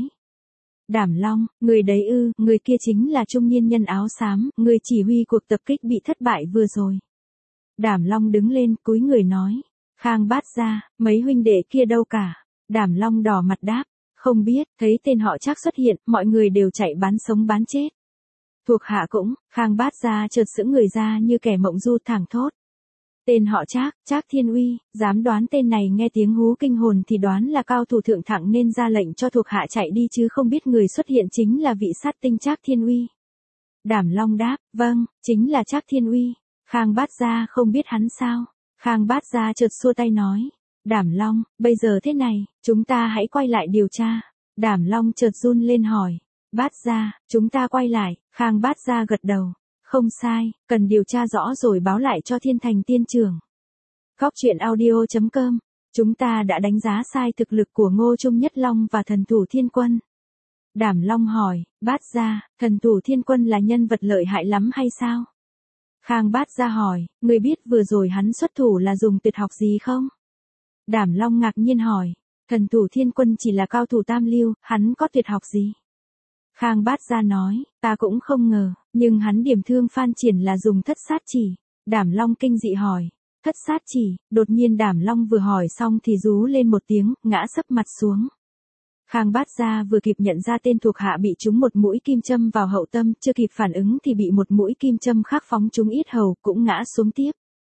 Đảm Long, người đấy ư? Người kia chính là trung niên nhân áo xám, người chỉ huy cuộc tập kích bị thất bại vừa rồi. Đảm Long đứng lên, cúi người nói. Khang Bát Gia, mấy huynh đệ kia đâu cả? Đảm Long đỏ mặt đáp. Không biết, thấy tên họ Trác xuất hiện, mọi người đều chạy bán sống bán chết. Thuộc hạ cũng, Khang Bát Gia chợt sững người ra như kẻ mộng du thẳng thốt. Tên họ Trác, Trác Thiên Uy, dám đoán tên này nghe tiếng hú kinh hồn thì đoán là cao thủ thượng thẳng nên ra lệnh cho thuộc hạ chạy đi chứ không biết người xuất hiện chính là vị sát tinh Trác Thiên Uy. Đảm Long đáp, vâng, chính là Trác Thiên Uy. Khang Bát Gia không biết hắn sao? Khang Bát Gia chợt xua tay nói. Đảm Long, bây giờ thế này, chúng ta hãy quay lại điều tra. Đảm Long chợt run lên hỏi. Bát Gia, chúng ta quay lại. Khang Bát Gia gật đầu. Không sai, cần điều tra rõ rồi báo lại cho Thiên Thành Tiên Trưởng. Góc truyện audio.com. Chúng ta đã đánh giá sai thực lực của Ngô Trung Nhất Long và thần thủ Thiên Quân. Đảm Long hỏi, Bát Gia, thần thủ Thiên Quân là nhân vật lợi hại lắm hay sao? Khang Bát Gia hỏi, người biết vừa rồi hắn xuất thủ là dùng tuyệt học gì không? Đảm Long ngạc nhiên hỏi, thần thủ Thiên Quân chỉ là cao thủ tam lưu, hắn có tuyệt học gì? Khang Bát Gia nói, ta cũng không ngờ, nhưng hắn điểm thương Phan Triển là dùng thất sát chỉ. Đảm Long kinh dị hỏi, thất sát chỉ, đột nhiên Đảm Long vừa hỏi xong thì rú lên một tiếng, ngã sấp mặt xuống. Khang Bát Gia vừa kịp nhận ra tên thuộc hạ bị trúng một mũi kim châm vào hậu tâm, chưa kịp phản ứng thì bị một mũi kim châm khác phóng trúng yết hầu, cũng ngã xuống tiếp.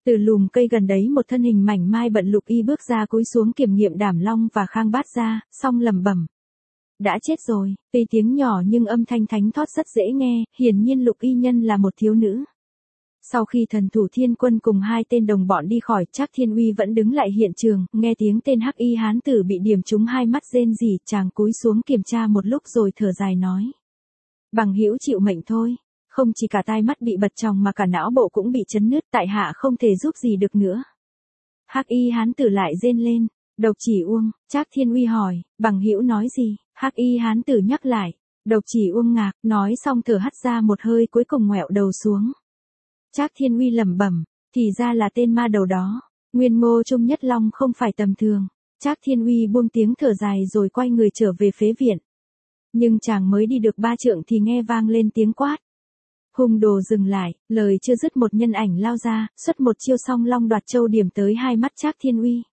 Từ lùm cây gần đấy một thân hình mảnh mai bận Lục Y bước ra cúi xuống kiểm nghiệm đảm long và khang bát ra, xong lẩm bẩm. Đã chết rồi, tuy tiếng nhỏ nhưng âm thanh thánh thót rất dễ nghe, hiển nhiên Lục Y nhân là một thiếu nữ. Sau khi thần thủ thiên quân cùng hai tên đồng bọn đi khỏi, Trác Thiên Uy vẫn đứng lại hiện trường, nghe tiếng tên hắc y hán tử bị điểm trúng hai mắt rên rỉ, chàng cúi xuống kiểm tra một lúc rồi thở dài nói. Bằng hữu chịu mệnh thôi, không chỉ cả tai mắt bị bật tròng mà cả não bộ cũng bị chấn nứt, tại hạ không thể giúp gì được nữa. Hắc y hán tử lại rên lên, Độc Chỉ Uông, Trác Thiên Uy hỏi, bằng hữu nói gì, hắc y hán tử nhắc lại, Độc Chỉ Uông ngạc, nói xong thở hắt ra một hơi cuối cùng ngoẹo đầu xuống. Trác Thiên Uy lẩm bẩm, thì ra là tên ma đầu đó, Nguyên Ngô Trung Nhất Long không phải tầm thường. Trác Thiên Uy buông tiếng thở dài rồi quay người trở về phế viện. Nhưng chàng mới đi được 3 trượng thì nghe vang lên tiếng quát. Hung đồ dừng lại, lời chưa dứt một nhân ảnh lao ra, xuất một chiêu song long đoạt châu điểm tới hai mắt Trác Thiên Uy.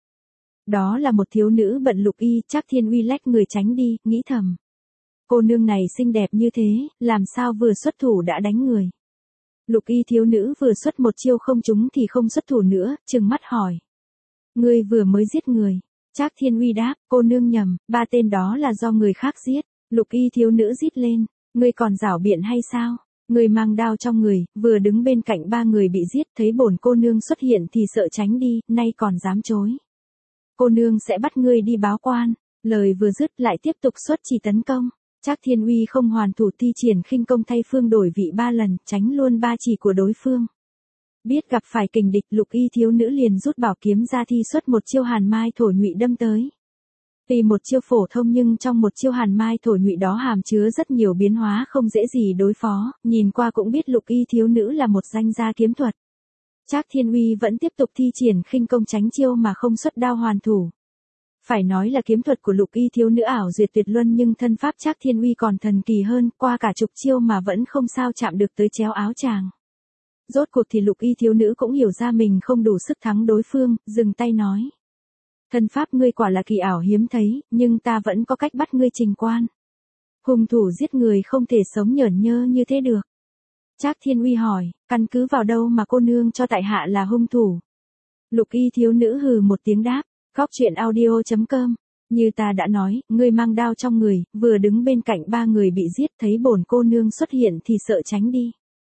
Đó là một thiếu nữ bận Lục Y, Trác Thiên Uy lách người tránh đi, nghĩ thầm. Cô nương này xinh đẹp như thế, làm sao vừa xuất thủ đã đánh người. Lục Y thiếu nữ vừa xuất một chiêu không trúng thì không xuất thủ nữa, trừng mắt hỏi. Ngươi vừa mới giết người. Trác Thiên Uy đáp, cô nương nhầm, 3 tên đó là do người khác giết. Lục Y thiếu nữ rít lên, ngươi còn giảo biện hay sao? Ngươi mang đao trong người, vừa đứng bên cạnh 3 người bị giết, thấy bổn cô nương xuất hiện thì sợ tránh đi, nay còn dám chối. Cô nương sẽ bắt ngươi đi báo quan. Lời vừa dứt lại tiếp tục xuất chỉ tấn công. Trác Thiên Uy không hoàn thủ thi triển khinh công thay phương đổi vị 3 lần, tránh luôn 3 chỉ của đối phương. Biết gặp phải kình địch, Lục Y thiếu nữ liền rút bảo kiếm ra thi xuất một chiêu hàn mai thổ nhụy đâm tới. Tuy một chiêu phổ thông nhưng trong một chiêu hàn mai thổ nhụy đó hàm chứa rất nhiều biến hóa không dễ gì đối phó, nhìn qua cũng biết Lục Y thiếu nữ là một danh gia kiếm thuật. Trác Thiên Uy vẫn tiếp tục thi triển khinh công tránh chiêu mà không xuất đao hoàn thủ. Phải nói là kiếm thuật của Lục Y thiếu nữ ảo duyệt tuyệt luân nhưng thân pháp Trác Thiên Uy còn thần kỳ hơn, qua cả chục chiêu mà vẫn không sao chạm được tới chéo áo chàng. Rốt cuộc thì Lục Y thiếu nữ cũng hiểu ra mình không đủ sức thắng đối phương, dừng tay nói. Thân pháp ngươi quả là kỳ ảo hiếm thấy, nhưng ta vẫn có cách bắt ngươi trình quan. Hung thủ giết người không thể sống nhởn nhơ như thế được. Trác Thiên Uy hỏi, căn cứ vào đâu mà cô nương cho tại hạ là hung thủ? Lục Y thiếu nữ hừ một tiếng đáp, Góc truyện audio.com. Như ta đã nói, ngươi mang đao trong người, vừa đứng bên cạnh 3 người bị giết, thấy bổn cô nương xuất hiện thì sợ tránh đi.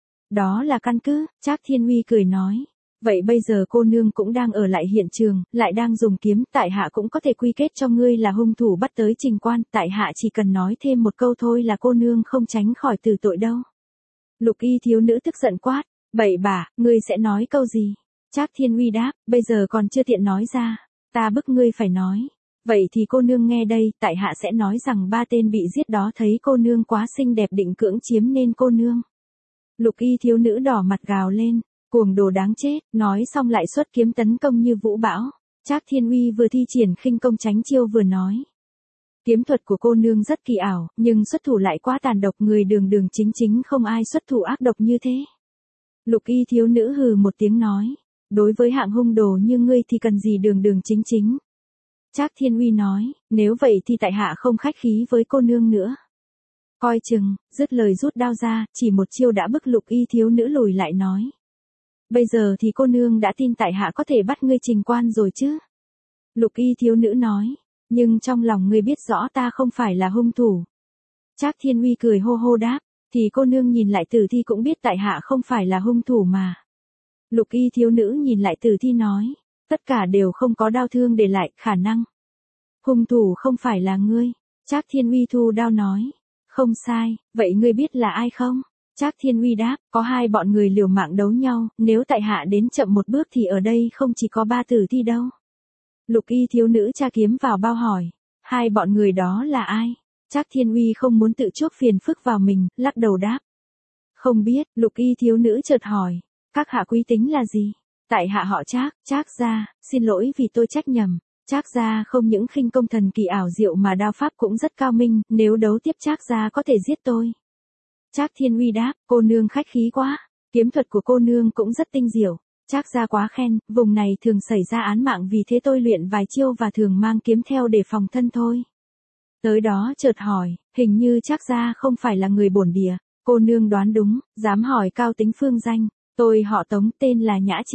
Đó là căn cứ, Trác Thiên Uy cười nói. Vậy bây giờ cô nương cũng đang ở lại hiện trường, lại đang dùng kiếm, tại hạ cũng có thể quy kết cho ngươi là hung thủ bắt tới trình quan, tại hạ chỉ cần nói thêm một câu thôi là cô nương không tránh khỏi tử tội đâu. Lục Y thiếu nữ tức giận quát, bậy bạ, ngươi sẽ nói câu gì? Trác Thiên Uy đáp, bây giờ còn chưa tiện nói ra, ta bức ngươi phải nói. Vậy thì cô nương nghe đây, tại hạ sẽ nói rằng 3 tên bị giết đó thấy cô nương quá xinh đẹp định cưỡng chiếm nên cô nương. Lục Y thiếu nữ đỏ mặt gào lên, cuồng đồ đáng chết, nói xong lại xuất kiếm tấn công như vũ bão. Trác Thiên Uy vừa thi triển khinh công tránh chiêu vừa nói. Kiếm thuật của cô nương rất kỳ ảo, nhưng xuất thủ lại quá tàn độc, người đường đường chính chính không ai xuất thủ ác độc như thế. Lục Y thiếu nữ hừ một tiếng nói, đối với hạng hung đồ như ngươi thì cần gì đường đường chính chính. Trác Thiên Uy nói, nếu vậy thì tại hạ không khách khí với cô nương nữa. Coi chừng, dứt lời rút đao ra, chỉ một chiêu đã bức Lục Y thiếu nữ lùi lại nói. Bây giờ thì cô nương đã tin tại hạ có thể bắt ngươi trình quan rồi chứ? Lục Y thiếu nữ nói, nhưng trong lòng ngươi biết rõ ta không phải là hung thủ. Trác Thiên Uy cười hô hô đáp, thì cô nương nhìn lại tử thi cũng biết tại hạ không phải là hung thủ mà. Lục Y thiếu nữ nhìn lại tử thi nói, tất cả đều không có đau thương để lại, khả năng hung thủ không phải là ngươi. Trác Thiên Uy thu đao nói, không sai, vậy ngươi biết là ai không? Trác Thiên Uy đáp, có 2 bọn người liều mạng đấu nhau, nếu tại hạ đến chậm một bước thì ở đây không chỉ có 3 tử thi đâu. Lục Y thiếu nữ tra kiếm vào bao hỏi, 2 bọn người đó là ai? Trác Thiên Uy không muốn tự chuốc phiền phức vào mình, lắc đầu đáp. Không biết, Lục Y thiếu nữ chợt hỏi, các hạ quý tính là gì? Tại hạ họ Trác, Trác gia, xin lỗi vì tôi trách nhầm. Trác gia không những khinh công thần kỳ ảo diệu mà đao pháp cũng rất cao minh, nếu đấu tiếp Trác gia có thể giết tôi. Trác Thiên Uy đáp, cô nương khách khí quá, kiếm thuật của cô nương cũng rất tinh diệu. Trác gia quá khen, vùng này thường xảy ra án mạng vì thế tôi luyện vài chiêu và thường mang kiếm theo để phòng thân thôi. Tới đó chợt hỏi, hình như Trác gia không phải là người bổn địa, cô nương đoán đúng, dám hỏi cao tính phương danh, tôi họ Tống tên là Nhã Trinh.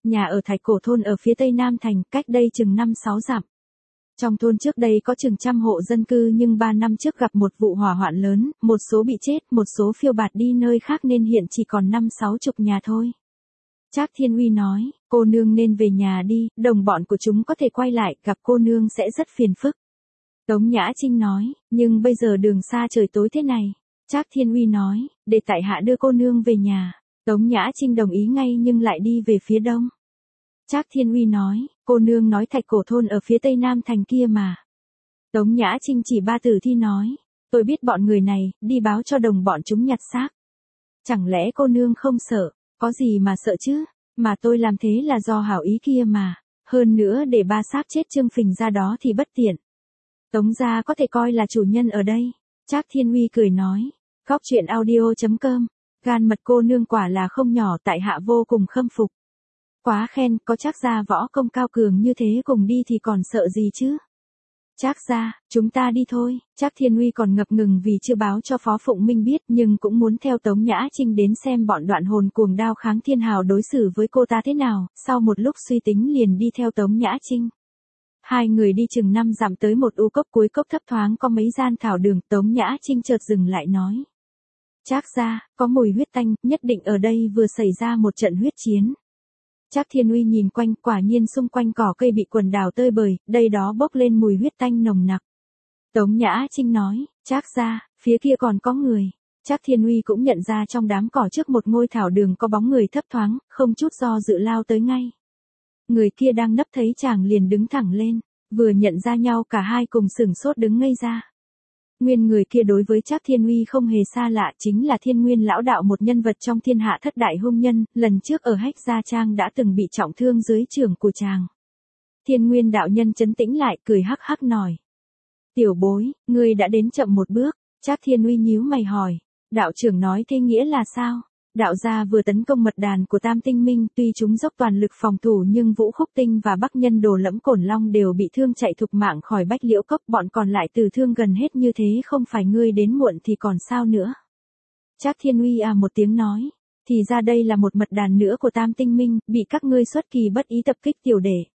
nhà ở Thạch Cổ thôn ở phía tây Nam thành, cách đây chừng 5-6 dặm. Trong thôn trước đây có chừng 100 hộ dân cư nhưng 3 năm trước gặp một vụ hỏa hoạn lớn, một số bị chết, một số phiêu bạt đi nơi khác nên hiện chỉ còn 5-60 nhà thôi. Trác Thiên Uy nói, cô nương nên về nhà đi, đồng bọn của chúng có thể quay lại, gặp cô nương sẽ rất phiền phức. Tống Nhã Trinh nói, nhưng bây giờ đường xa trời tối thế này. Trác Thiên Uy nói, để tại hạ đưa cô nương về nhà. Tống Nhã Trinh đồng ý ngay nhưng lại đi về phía đông. Trác Thiên Uy nói, cô nương nói Thạch Cổ thôn ở phía tây Nam thành kia mà. Tống Nhã Trinh chỉ Ba Tử Thi nói, tôi biết bọn người này, đi báo cho đồng bọn chúng nhặt xác. Chẳng lẽ cô nương không sợ, có gì mà sợ chứ, mà tôi làm thế là do hảo ý kia mà, hơn nữa để ba xác chết trương phình ra đó thì bất tiện. Tống gia có thể coi là chủ nhân ở đây. Trác Thiên Uy cười nói, góc truyện audio.com, gan mật cô nương quả là không nhỏ, tại hạ vô cùng khâm phục. Quá khen, có Trác gia võ công cao cường như thế cùng đi thì còn sợ gì chứ. Trác gia, chúng ta đi thôi. Trác Thiên Uy còn ngập ngừng vì chưa báo cho Phó Phụng Minh biết nhưng cũng muốn theo Tống Nhã Trinh đến xem bọn Đoạn Hồn cuồng đao kháng thiên hào đối xử với cô ta thế nào, sau một lúc suy tính liền đi theo Tống Nhã Trinh. Hai người đi chừng 5 dặm tới một u cốc, cuối cốc thấp thoáng có mấy gian thảo đường, Tống Nhã Trinh chợt dừng lại nói. Trác gia, có mùi huyết tanh, nhất định ở đây vừa xảy ra một trận huyết chiến. Trác Thiên Uy nhìn quanh, quả nhiên xung quanh cỏ cây bị quần đào tơi bời, đây đó bốc lên mùi huyết tanh nồng nặc. Tống Nhã Trinh nói, Trác gia, phía kia còn có người. Trác Thiên Uy cũng nhận ra trong đám cỏ trước một ngôi thảo đường có bóng người thấp thoáng, không chút do dự lao tới ngay. Người kia đang nấp thấy chàng liền đứng thẳng lên, vừa nhận ra nhau cả hai cùng sửng sốt đứng ngây ra. Nguyên người kia đối với Trác Thiên Uy không hề xa lạ, chính là Thiên Nguyên lão đạo, một nhân vật trong thiên hạ thất đại hung nhân, lần trước ở Hách Gia Trang đã từng bị trọng thương dưới chưởng của chàng. Thiên Nguyên đạo nhân trấn tĩnh lại, cười hắc hắc nói. Tiểu bối, ngươi đã đến chậm một bước. Trác Thiên Uy nhíu mày hỏi. Đạo trưởng nói thế nghĩa là sao? Đạo gia vừa tấn công mật đàn của Tam Tinh Minh, tuy chúng dốc toàn lực phòng thủ nhưng Vũ Khúc Tinh và Bắc Nhân Đồ Lẫm Cổn Long đều bị thương chạy thục mạng khỏi Bách Liễu Cốc, bọn còn lại tử thương gần hết, như thế không phải ngươi đến muộn thì còn sao nữa. Trác Thiên Uy một tiếng nói, thì ra đây là một mật đàn nữa của Tam Tinh Minh, bị các ngươi xuất kỳ bất ý tập kích tiểu đệ.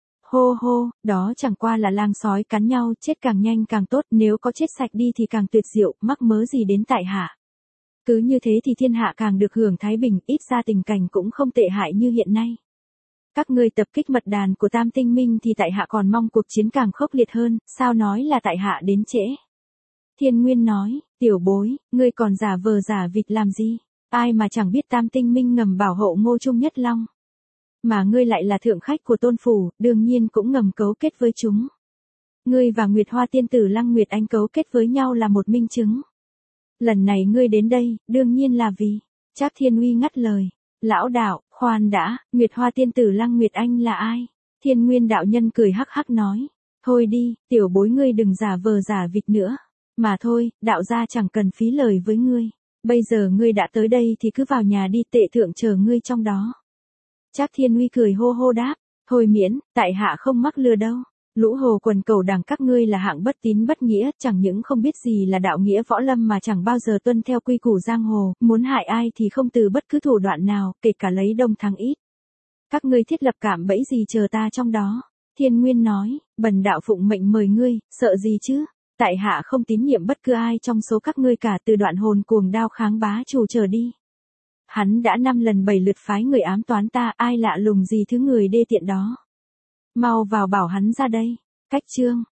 Hô hô, đó chẳng qua là lang sói cắn nhau, chết càng nhanh càng tốt, nếu có chết sạch đi thì càng tuyệt diệu, mắc mớ gì đến tại hạ. Cứ như thế thì thiên hạ càng được hưởng thái bình, ít ra tình cảnh cũng không tệ hại như hiện nay. Các ngươi tập kích mật đàn của Tam Tinh Minh thì tại hạ còn mong cuộc chiến càng khốc liệt hơn, sao nói là tại hạ đến trễ. Thiên Nguyên nói, tiểu bối, ngươi còn giả vờ giả vịt làm gì, ai mà chẳng biết Tam Tinh Minh ngầm bảo hộ Ngô Trung Nhất Long. Mà ngươi lại là thượng khách của Tôn Phủ, đương nhiên cũng ngầm cấu kết với chúng. Ngươi và Nguyệt Hoa tiên tử Lăng Nguyệt Anh cấu kết với nhau là một minh chứng. Lần này ngươi đến đây, đương nhiên là vì. Trác Thiên Uy ngắt lời. Lão đạo, khoan đã, Nguyệt Hoa tiên tử Lăng Nguyệt Anh là ai? Thiên Nguyên đạo nhân cười hắc hắc nói. Thôi đi, tiểu bối ngươi đừng giả vờ giả vịt nữa. Mà thôi, đạo gia chẳng cần phí lời với ngươi. Bây giờ ngươi đã tới đây thì cứ vào nhà đi, tệ thượng chờ ngươi trong đó. Trác Thiên Uy cười hô hô đáp. Thôi miễn, tại hạ không mắc lừa đâu. Lũ hồ quần cẩu đảng các ngươi là hạng bất tín bất nghĩa, chẳng những không biết gì là đạo nghĩa võ lâm mà chẳng bao giờ tuân theo quy củ giang hồ, muốn hại ai thì không từ bất cứ thủ đoạn nào, kể cả lấy đông thắng ít. Các ngươi thiết lập cạm bẫy gì, chờ ta trong đó. Thiên Nguyên nói, bần đạo phụng mệnh mời ngươi, sợ gì chứ? Tại hạ không tín nhiệm bất cứ ai trong số các ngươi cả, từ Đoạn Hồn cuồng đao kháng bá chủ trở đi. Hắn đã 5 lần 7 lượt phái người ám toán ta, ai lạ lùng gì thứ người đê tiện đó. Mau vào bảo hắn ra đây. Cách chương